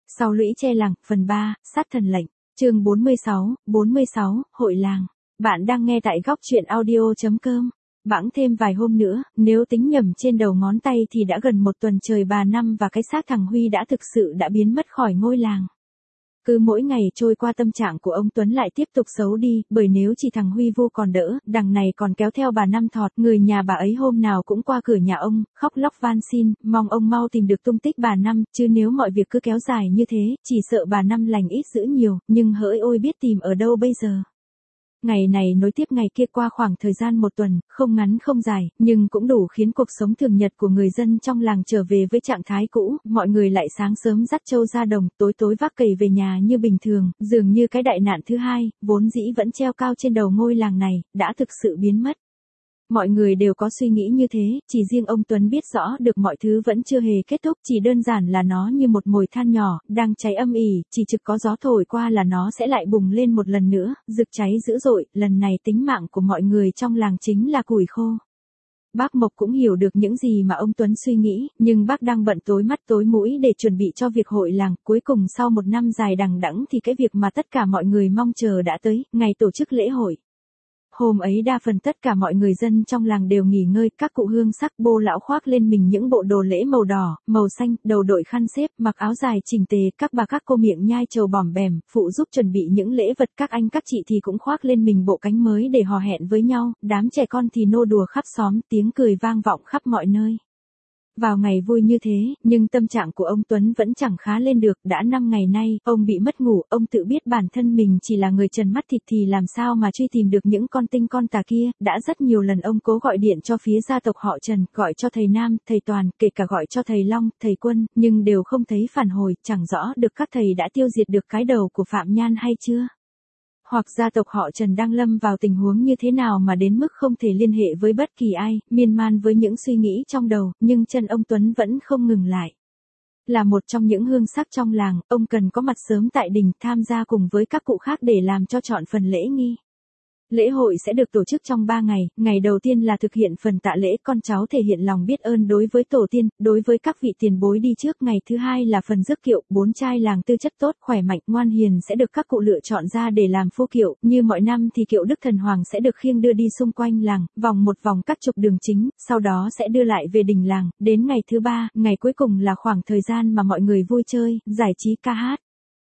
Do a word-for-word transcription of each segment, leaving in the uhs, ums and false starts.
Sau lũy tre làng, phần ba, sát thần lệnh, chương bốn mươi sáu, bốn mươi sáu, hội làng. Bạn đang nghe tại góc truyện audio.com. Bẵng thêm vài hôm nữa, nếu tính nhầm trên đầu ngón tay thì đã gần một tuần trời bà Năm và cái xác thằng Huy đã thực sự đã biến mất khỏi ngôi làng. Cứ mỗi ngày trôi qua tâm trạng của ông Tuấn lại tiếp tục xấu đi, bởi nếu chỉ thằng Huy vô còn đỡ, đằng này còn kéo theo bà Năm thọt, người nhà bà ấy hôm nào cũng qua cửa nhà ông, khóc lóc van xin, mong ông mau tìm được tung tích bà Năm, chứ nếu mọi việc cứ kéo dài như thế, chỉ sợ bà Năm lành ít dữ nhiều, nhưng hỡi ôi biết tìm ở đâu bây giờ. Ngày này nối tiếp ngày kia qua khoảng thời gian một tuần, không ngắn không dài, nhưng cũng đủ khiến cuộc sống thường nhật của người dân trong làng trở về với trạng thái cũ, mọi người lại sáng sớm dắt trâu ra đồng, tối tối vác cày về nhà như bình thường, dường như cái đại nạn thứ hai, vốn dĩ vẫn treo cao trên đầu ngôi làng này, đã thực sự biến mất. Mọi người đều có suy nghĩ như thế, chỉ riêng ông Tuấn biết rõ được mọi thứ vẫn chưa hề kết thúc, chỉ đơn giản là nó như một mồi than nhỏ, đang cháy âm ỉ, chỉ trực có gió thổi qua là nó sẽ lại bùng lên một lần nữa, rực cháy dữ dội, lần này tính mạng của mọi người trong làng chính là củi khô. Bác Mộc cũng hiểu được những gì mà ông Tuấn suy nghĩ, nhưng bác đang bận tối mắt tối mũi để chuẩn bị cho việc hội làng, cuối cùng sau một năm dài đằng đẵng thì cái việc mà tất cả mọi người mong chờ đã tới, ngày tổ chức lễ hội. Hôm ấy đa phần tất cả mọi người dân trong làng đều nghỉ ngơi, các cụ hương sắc bô lão khoác lên mình những bộ đồ lễ màu đỏ, màu xanh, đầu đội khăn xếp, mặc áo dài chỉnh tề, các bà các cô miệng nhai trầu bòm bèm, phụ giúp chuẩn bị những lễ vật, các anh các chị thì cũng khoác lên mình bộ cánh mới để hò hẹn với nhau, đám trẻ con thì nô đùa khắp xóm, tiếng cười vang vọng khắp mọi nơi. Vào ngày vui như thế, nhưng tâm trạng của ông Tuấn vẫn chẳng khá lên được, đã năm ngày nay, ông bị mất ngủ, ông tự biết bản thân mình chỉ là người trần mắt thịt thì làm sao mà truy tìm được những con tinh con tà kia, đã rất nhiều lần ông cố gọi điện cho phía gia tộc họ Trần, gọi cho thầy Nam, thầy Toàn, kể cả gọi cho thầy Long, thầy Quân, nhưng đều không thấy phản hồi, chẳng rõ được các thầy đã tiêu diệt được cái đầu của Phạm Nhan hay chưa. Hoặc gia tộc họ Trần đang lâm vào tình huống như thế nào mà đến mức không thể liên hệ với bất kỳ ai, miên man với những suy nghĩ trong đầu, nhưng chân ông Tuấn vẫn không ngừng lại. Là một trong những hương sắc trong làng, ông cần có mặt sớm tại đình, tham gia cùng với các cụ khác để làm cho trọn phần lễ nghi. Lễ hội sẽ được tổ chức trong ba ngày, ngày đầu tiên là thực hiện phần tạ lễ, con cháu thể hiện lòng biết ơn đối với tổ tiên, đối với các vị tiền bối đi trước, ngày thứ hai là phần rước kiệu, bốn trai làng tư chất tốt, khỏe mạnh, ngoan hiền sẽ được các cụ lựa chọn ra để làm phu kiệu, như mọi năm thì kiệu Đức Thần Hoàng sẽ được khiêng đưa đi xung quanh làng, vòng một vòng các trục đường chính, sau đó sẽ đưa lại về đình làng, đến ngày thứ ba, ngày cuối cùng là khoảng thời gian mà mọi người vui chơi, giải trí ca hát.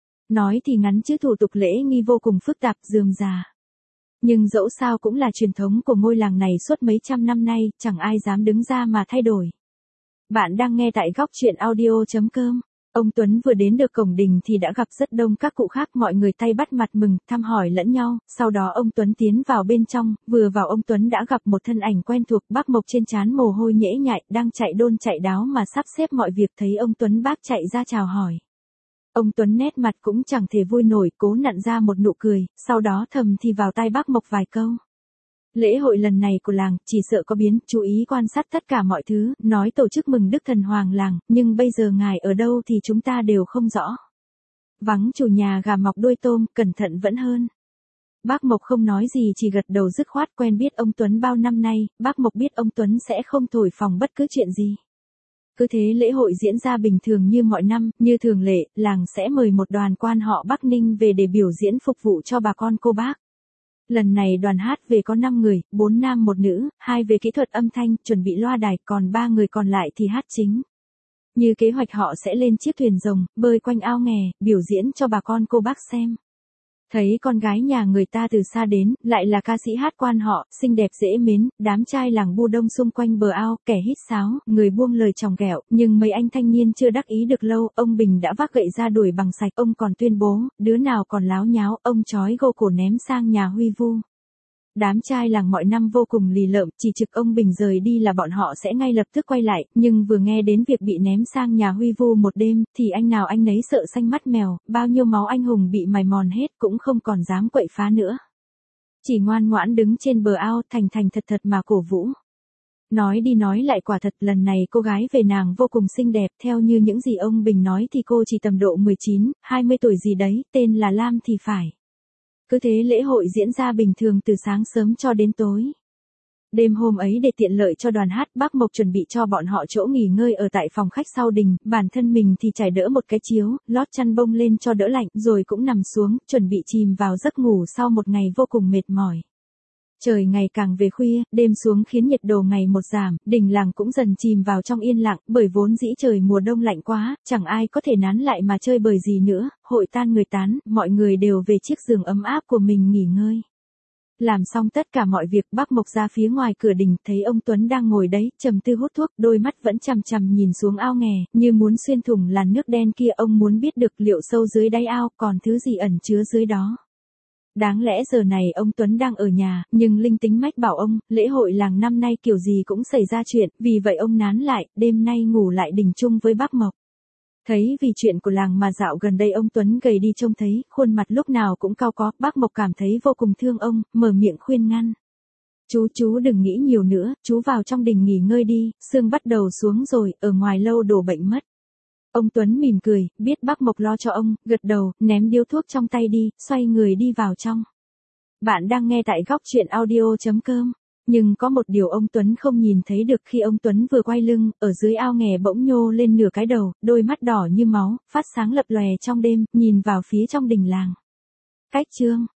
Nói thì ngắn chứ thủ tục lễ nghi vô cùng phức tạp, rườm rà. Nhưng dẫu sao cũng là truyền thống của ngôi làng này suốt mấy trăm năm nay, chẳng ai dám đứng ra mà thay đổi. Bạn đang nghe tại góc truyện audio.com. Ông Tuấn vừa đến được cổng đình thì đã gặp rất đông các cụ khác, mọi người tay bắt mặt mừng, thăm hỏi lẫn nhau, sau đó ông Tuấn tiến vào bên trong, vừa vào ông Tuấn đã gặp một thân ảnh quen thuộc, bác Mộc trên trán mồ hôi nhễ nhại, đang chạy đôn chạy đáo mà sắp xếp mọi việc, thấy ông Tuấn bác chạy ra chào hỏi. Ông Tuấn nét mặt cũng chẳng thể vui nổi, cố nặn ra một nụ cười, sau đó thầm thì vào tai bác Mộc vài câu. Lễ hội lần này của làng, chỉ sợ có biến, chú ý quan sát tất cả mọi thứ, nói tổ chức mừng Đức Thần Hoàng làng, nhưng bây giờ ngài ở đâu thì chúng ta đều không rõ. Vắng chủ nhà gà mọc đuôi tôm, cẩn thận vẫn hơn. Bác Mộc không nói gì, chỉ gật đầu dứt khoát, quen biết ông Tuấn bao năm nay, bác Mộc biết ông Tuấn sẽ không thổi phồng bất cứ chuyện gì. Cứ thế lễ hội diễn ra bình thường như mọi năm, như thường lệ, làng sẽ mời một đoàn quan họ Bắc Ninh về để biểu diễn phục vụ cho bà con cô bác. Lần này đoàn hát về có năm người, bốn nam một nữ, hai về kỹ thuật âm thanh, chuẩn bị loa đài, còn ba người còn lại thì hát chính. Như kế hoạch họ sẽ lên chiếc thuyền rồng, bơi quanh ao nghè, biểu diễn cho bà con cô bác xem. Thấy con gái nhà người ta từ xa đến, lại là ca sĩ hát quan họ, xinh đẹp dễ mến, đám trai làng bu đông xung quanh bờ ao, kẻ hít sáo, người buông lời chòng ghẹo, nhưng mấy anh thanh niên chưa đắc ý được lâu, ông Bình đã vác gậy ra đuổi bằng sạch, ông còn tuyên bố, đứa nào còn láo nháo, ông trói gô cổ ném sang nhà Huy Vu. Đám trai làng mọi năm vô cùng lì lợm, chỉ trực ông Bình rời đi là bọn họ sẽ ngay lập tức quay lại, nhưng vừa nghe đến việc bị ném sang nhà Huy Vu một đêm, thì anh nào anh nấy sợ xanh mắt mèo, bao nhiêu máu anh hùng bị mài mòn hết, cũng không còn dám quậy phá nữa. Chỉ ngoan ngoãn đứng trên bờ ao, thành thành thật thật mà cổ vũ. Nói đi nói lại quả thật lần này cô gái về nàng vô cùng xinh đẹp, theo như những gì ông Bình nói thì cô chỉ tầm độ mười chín, hai mươi tuổi gì đấy, tên là Lam thì phải. Cứ thế lễ hội diễn ra bình thường từ sáng sớm cho đến tối. Đêm hôm ấy để tiện lợi cho đoàn hát, bác Mộc chuẩn bị cho bọn họ chỗ nghỉ ngơi ở tại phòng khách sau đình, bản thân mình thì trải đỡ một cái chiếu, lót chăn bông lên cho đỡ lạnh, rồi cũng nằm xuống, chuẩn bị chìm vào giấc ngủ sau một ngày vô cùng mệt mỏi. Trời ngày càng về khuya, đêm xuống khiến nhiệt độ ngày một giảm, đình làng cũng dần chìm vào trong yên lặng, bởi vốn dĩ trời mùa đông lạnh quá, chẳng ai có thể nán lại mà chơi bời gì nữa, hội tan người tán, mọi người đều về chiếc giường ấm áp của mình nghỉ ngơi. Làm xong tất cả mọi việc, bác Mộc ra phía ngoài cửa đình, thấy ông Tuấn đang ngồi đấy, trầm tư hút thuốc, đôi mắt vẫn chằm chằm nhìn xuống ao nghè, như muốn xuyên thủng làn nước đen kia. Ông muốn biết được liệu sâu dưới đáy ao còn thứ gì ẩn chứa dưới đó. Đáng lẽ giờ này ông Tuấn đang ở nhà, nhưng linh tính mách bảo ông, lễ hội làng năm nay kiểu gì cũng xảy ra chuyện, vì vậy ông nán lại, đêm nay ngủ lại đình chung với bác Mộc. Thấy vì chuyện của làng mà dạo gần đây ông Tuấn gầy đi trông thấy, khuôn mặt lúc nào cũng cau có, bác Mộc cảm thấy vô cùng thương ông, mở miệng khuyên ngăn. Chú chú đừng nghĩ nhiều nữa, chú vào trong đình nghỉ ngơi đi, sương bắt đầu xuống rồi, ở ngoài lâu đổ bệnh mất. Ông Tuấn mỉm cười, biết bác Mộc lo cho ông, gật đầu, ném điếu thuốc trong tay đi, xoay người đi vào trong. Bạn đang nghe tại góc truyện audio chấm com. Nhưng có một điều ông Tuấn không nhìn thấy được khi ông Tuấn vừa quay lưng, ở dưới ao nghè bỗng nhô lên nửa cái đầu, đôi mắt đỏ như máu, phát sáng lập lòe trong đêm, nhìn vào phía trong đình làng. Cách chương